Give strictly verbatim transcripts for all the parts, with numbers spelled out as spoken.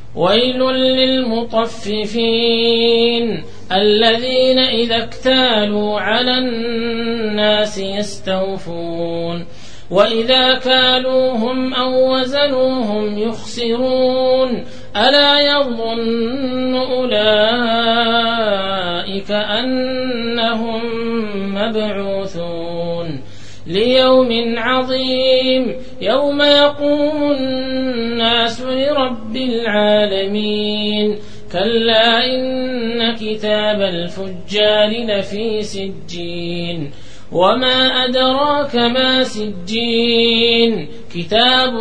ويل للمطففين الذين إذا اكتالوا على الناس يستوفون وإذا كالوهم أو وزنوهم يخسرون ألا يظن أولئك أنهم مبعوثون ليوم عظيم يوم يقوم الناس لرب العالمين كلا إن كتاب الفجار لفي سجين وما أدراك ما سجين كتاب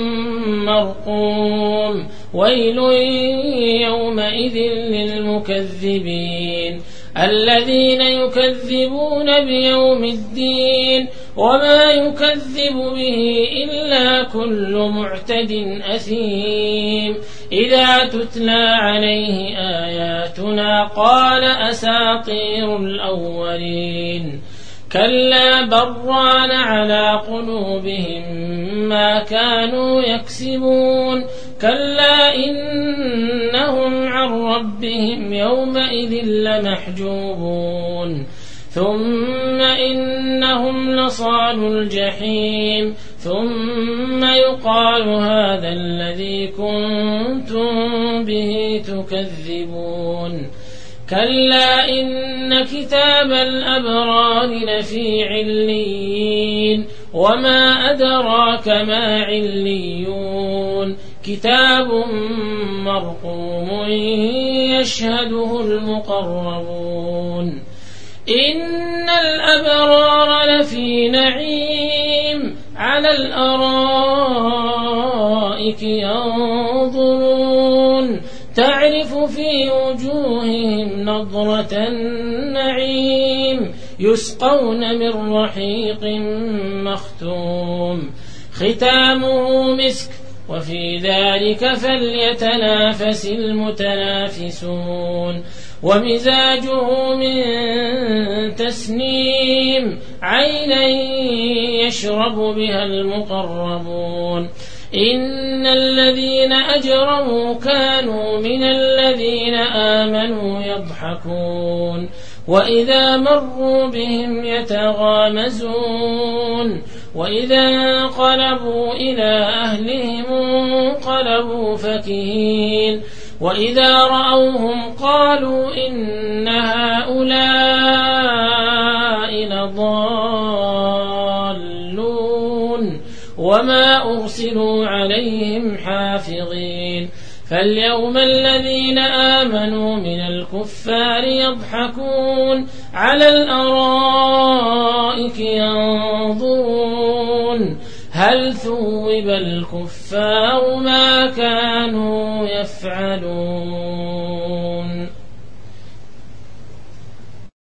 مرقوم ويل يومئذ للمكذبين الذين يكذبون بيوم الدين وما يكذب به إلا كل معتد أثيم إذا تتلى عليه آياتنا قال أساطير الأولين كلا بران على قلوبهم ما كانوا يكسبون كلا إنهم عن ربهم يومئذ لمحجوبون ثم إنهم لصالوا الجحيم ثم يقال هذا الذي كنتم به تكذبون كلا إن كتاب الأبرار لفي عليين وما أدراك ما عليون كتاب مرقوم يشهده المقربون إن الأبرار لفي نعيم على الأرائك ينظرون تعرف في وجوههم نضرة النعيم يسقون من رحيق مختوم ختامه مسك وفي ذلك فليتنافس المتنافسون ومزاجه من تسنيم عينا يشرب بها المقربون إن الذين أجرموا كانوا من الذين آمنوا يضحكون وإذا مروا بهم يتغامزون وإذا انقلبوا إلى أهلهم انقلبوا فكهين وإذا رأوهم قالوا إن هؤلاء لضالون وما أرسلوا عليهم حافظين فاليوم الذين آمنوا من الكفار يضحكون على الأرائك ينظرون هل ثوب الكفار ما كانوا يفعلون.